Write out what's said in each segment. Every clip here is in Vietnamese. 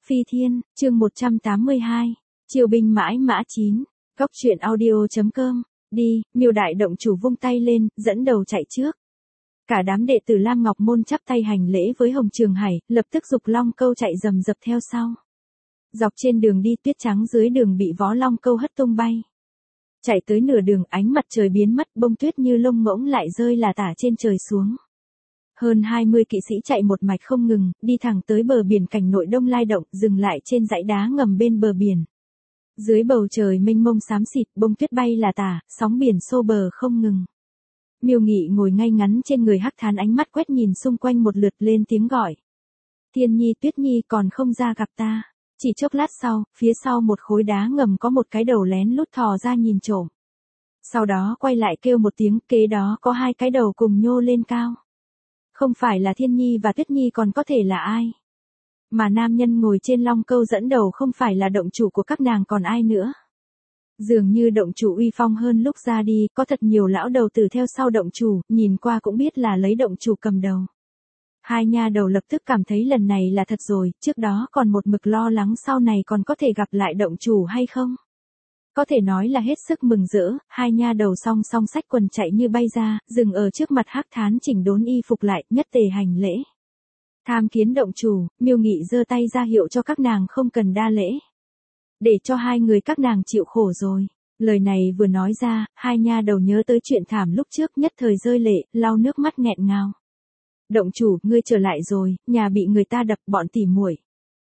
Phi Thiên, chương 182. Triều binh mãi mã 9. Góc truyện audio.com. Đi, Miêu đại động chủ vung tay lên, dẫn đầu chạy trước. Cả đám đệ tử Lam Ngọc Môn chắp tay hành lễ với Hồng Trường Hải, lập tức dục Long Câu chạy rầm rập theo sau. Dọc trên đường đi tuyết trắng dưới đường bị vó Long Câu hất tung bay. Chạy tới nửa đường ánh mặt trời biến mất, bông tuyết như lông ngỗng lại rơi là tả trên trời xuống. Hơn 20 kỵ sĩ chạy một mạch không ngừng, đi thẳng tới bờ biển cảnh nội Đông Lai Động, dừng lại trên dãy đá ngầm bên bờ biển. Dưới bầu trời mênh mông xám xịt, bông tuyết bay là tả, sóng biển xô bờ không ngừng. Miêu Nghị ngồi ngay ngắn trên người Hắc Thán, ánh mắt quét nhìn xung quanh một lượt, lên tiếng gọi. Thiên Nhi, Tuyết Nhi còn không ra gặp ta. Chỉ chốc lát sau, phía sau một khối đá ngầm có một cái đầu lén lút thò ra nhìn trộm. Sau đó quay lại kêu một tiếng, kế đó có hai cái đầu cùng nhô lên cao. Không phải là Thiên Nhi và Tuyết Nhi còn có thể là ai? Mà nam nhân ngồi trên Long Câu dẫn đầu không phải là động chủ của các nàng còn ai nữa? Dường như động chủ uy phong hơn lúc ra đi, có thật nhiều lão đầu tử theo sau động chủ, nhìn qua cũng biết là lấy động chủ cầm đầu. Hai nha đầu lập tức cảm thấy lần này là thật rồi, trước đó còn một mực lo lắng sau này còn có thể gặp lại động chủ hay không. Có thể nói là hết sức mừng rỡ, hai nha đầu song song xách quần chạy như bay ra, dừng ở trước mặt Hắc Thán chỉnh đốn y phục lại, nhất tề hành lễ. Tham kiến động chủ, Miêu Nghị giơ tay ra hiệu cho các nàng không cần đa lễ. Để cho hai người các nàng chịu khổ rồi. Lời này vừa nói ra, hai nha đầu nhớ tới chuyện thảm lúc trước, nhất thời rơi lệ, lau nước mắt nghẹn ngào. Động chủ, ngươi trở lại rồi, nhà bị người ta đập, bọn tỉ muội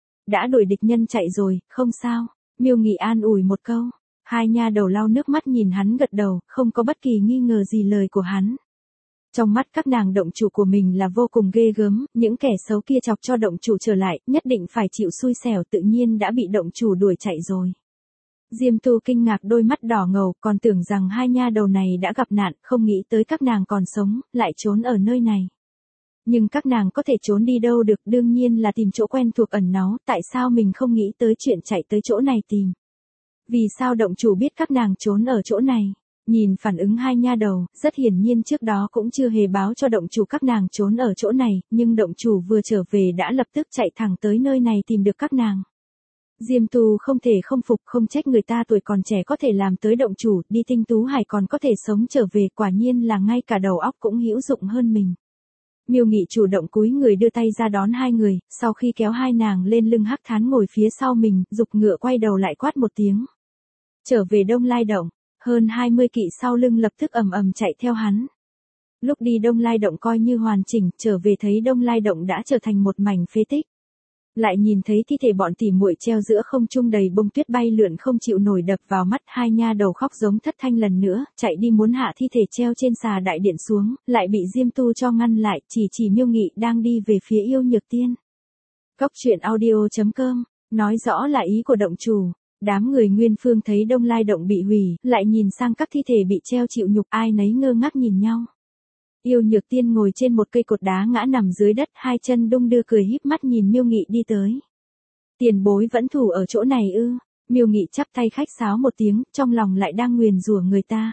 đã đuổi địch nhân chạy rồi, không sao. Miêu Nghị an ủi một câu. Hai nha đầu lau nước mắt nhìn hắn gật đầu, không có bất kỳ nghi ngờ gì lời của hắn. Trong mắt các nàng động chủ của mình là vô cùng ghê gớm, những kẻ xấu kia chọc cho động chủ trở lại, nhất định phải chịu xui xẻo, tự nhiên đã bị động chủ đuổi chạy rồi. Diêm Tu kinh ngạc đôi mắt đỏ ngầu, còn tưởng rằng hai nha đầu này đã gặp nạn, không nghĩ tới các nàng còn sống, lại trốn ở nơi này. Nhưng các nàng có thể trốn đi đâu được, đương nhiên là tìm chỗ quen thuộc ẩn náu, tại sao mình không nghĩ tới chuyện chạy tới chỗ này tìm? Vì sao động chủ biết các nàng trốn ở chỗ này? Nhìn phản ứng hai nha đầu, rất hiển nhiên trước đó cũng chưa hề báo cho động chủ các nàng trốn ở chỗ này, nhưng động chủ vừa trở về đã lập tức chạy thẳng tới nơi này tìm được các nàng. Diêm Tu không thể không phục, không trách người ta tuổi còn trẻ có thể làm tới động chủ, đi Tinh Tú Hải còn có thể sống trở về, quả nhiên là ngay cả đầu óc cũng hữu dụng hơn mình. Miêu Nghị chủ động cúi người đưa tay ra đón hai người, sau khi kéo hai nàng lên lưng Hắc Thán ngồi phía sau mình, giục ngựa quay đầu lại quát một tiếng. Trở về Đông Lai Động. Hơn 20 kỵ sau lưng lập tức ầm ầm chạy theo hắn. Lúc đi Đông Lai Động coi như hoàn chỉnh, trở về thấy Đông Lai Động đã trở thành một mảnh phế tích. Lại nhìn thấy thi thể bọn tỉ muội treo giữa không trung đầy bông tuyết bay lượn không chịu nổi đập vào mắt, hai nha đầu khóc giống thất thanh lần nữa, chạy đi muốn hạ thi thể treo trên xà đại điện xuống, lại bị Diêm Tu cho ngăn lại, chỉ Miêu Nghị đang đi về phía Yêu Nhược Tiên. Góc truyện audio.com, nói rõ là ý của động chủ. Đám người Nguyên Phương thấy Đông Lai Động bị hủy, lại nhìn sang các thi thể bị treo chịu nhục, ai nấy ngơ ngác nhìn nhau. Yêu Nhược Tiên ngồi trên một cây cột đá ngã nằm dưới đất, hai chân đung đưa cười híp mắt nhìn Miêu Nghị đi tới. Tiền bối vẫn thủ ở chỗ này ư? Miêu Nghị chắp tay khách sáo một tiếng, trong lòng lại đang nguyền rủa người ta.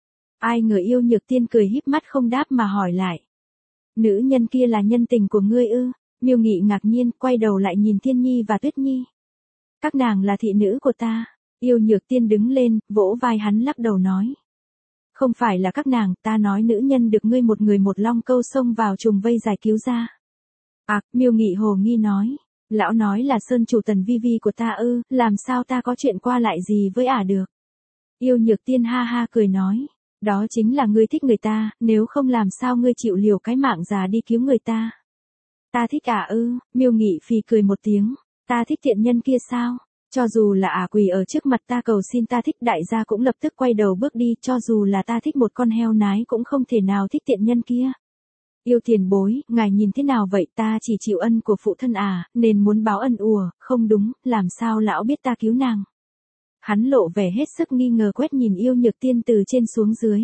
Ai ngờ Yêu Nhược Tiên cười híp mắt không đáp mà hỏi lại. Nữ nhân kia là nhân tình của ngươi ư? Miêu Nghị ngạc nhiên, quay đầu lại nhìn Thiên Nhi và Tuyết Nhi. Các nàng là thị nữ của ta. Yêu Nhược Tiên đứng lên, vỗ vai hắn lắc đầu nói. Không phải là các nàng, ta nói nữ nhân được ngươi một người một Long Câu xông vào trùng vây giải cứu ra. Miêu Nghị hồ nghi nói. Lão nói là sơn chủ Tần Vi Vi của ta ư, làm sao ta có chuyện qua lại gì với ả được. Yêu Nhược Tiên ha ha cười nói. Đó chính là ngươi thích người ta, nếu không làm sao ngươi chịu liều cái mạng già đi cứu người ta. Ta thích ả ư? Miêu Nghị phì cười một tiếng. Ta thích tiện nhân kia sao? Cho dù là ả quỳ ở trước mặt ta cầu xin ta thích, đại gia cũng lập tức quay đầu bước đi, cho dù là ta thích một con heo nái cũng không thể nào thích tiện nhân kia. Yêu tiền bối, ngài nhìn thế nào vậy, ta chỉ chịu ân của phụ thân nên muốn báo ân ùa, không đúng, làm sao lão biết ta cứu nàng? Hắn lộ vẻ hết sức nghi ngờ quét nhìn Yêu Nhược Tiên từ trên xuống dưới.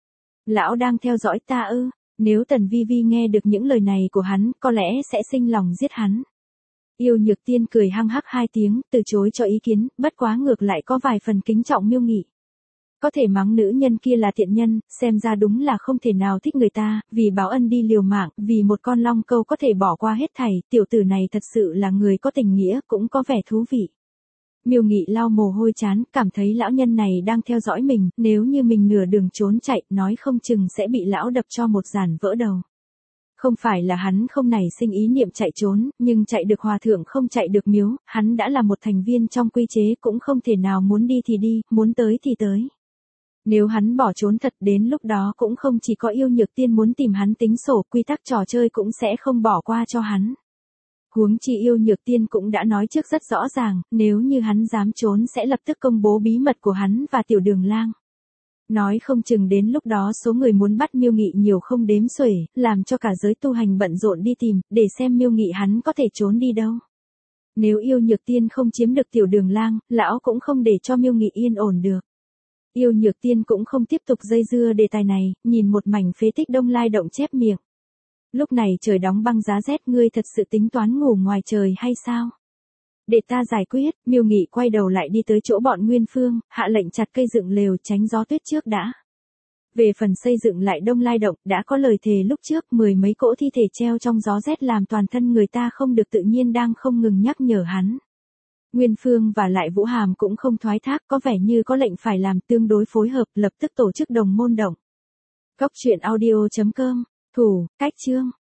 Lão đang theo dõi ta ư? Nếu Tần Vi Vi nghe được những lời này của hắn, có lẽ sẽ sinh lòng giết hắn. Yêu Nhược Tiên cười hăng hắc hai tiếng, từ chối cho ý kiến, bất quá ngược lại có vài phần kính trọng Miêu Nghị. Có thể mắng nữ nhân kia là tiện nhân, xem ra đúng là không thể nào thích người ta, vì báo ân đi liều mạng, vì một con long câu có thể bỏ qua hết thảy, tiểu tử này thật sự là người có tình nghĩa, cũng có vẻ thú vị. Miêu Nghị lau mồ hôi chán, cảm thấy lão nhân này đang theo dõi mình, nếu như mình nửa đường trốn chạy, nói không chừng sẽ bị lão đập cho một giàn vỡ đầu. Không phải là hắn không nảy sinh ý niệm chạy trốn, nhưng chạy được hòa thượng không chạy được miếu, hắn đã là một thành viên trong quy chế cũng không thể nào muốn đi thì đi, muốn tới thì tới. Nếu hắn bỏ trốn thật đến lúc đó cũng không chỉ có Yêu Nhược Tiên muốn tìm hắn tính sổ, quy tắc trò chơi cũng sẽ không bỏ qua cho hắn. Huống chi Yêu Nhược Tiên cũng đã nói trước rất rõ ràng, nếu như hắn dám trốn sẽ lập tức công bố bí mật của hắn và Tiểu Đường Lang. Nói không chừng đến lúc đó số người muốn bắt Miêu Nghị nhiều không đếm xuể, làm cho cả giới tu hành bận rộn đi tìm, để xem Miêu Nghị hắn có thể trốn đi đâu. Nếu Yêu Nhược Tiên không chiếm được Tiểu Đường Lang, lão cũng không để cho Miêu Nghị yên ổn được. Yêu Nhược Tiên cũng không tiếp tục dây dưa đề tài này, nhìn một mảnh phế tích Đông Lai Động chép miệng. Lúc này trời đóng băng giá rét, ngươi thật sự tính toán ngủ ngoài trời hay sao? Để ta giải quyết. Miêu Nghị quay đầu lại đi tới chỗ bọn Nguyên Phương, hạ lệnh chặt cây dựng lều tránh gió tuyết trước đã. Về phần xây dựng lại Đông Lai Động, đã có lời thề lúc trước, 10 mấy cỗ thi thể treo trong gió rét làm toàn thân người ta không được tự nhiên đang không ngừng nhắc nhở hắn. Nguyên Phương và lại Vũ Hàm cũng không thoái thác, có vẻ như có lệnh phải làm, tương đối phối hợp, lập tức tổ chức đồng môn động. Cốc truyện audio.com, thủ, cách chương.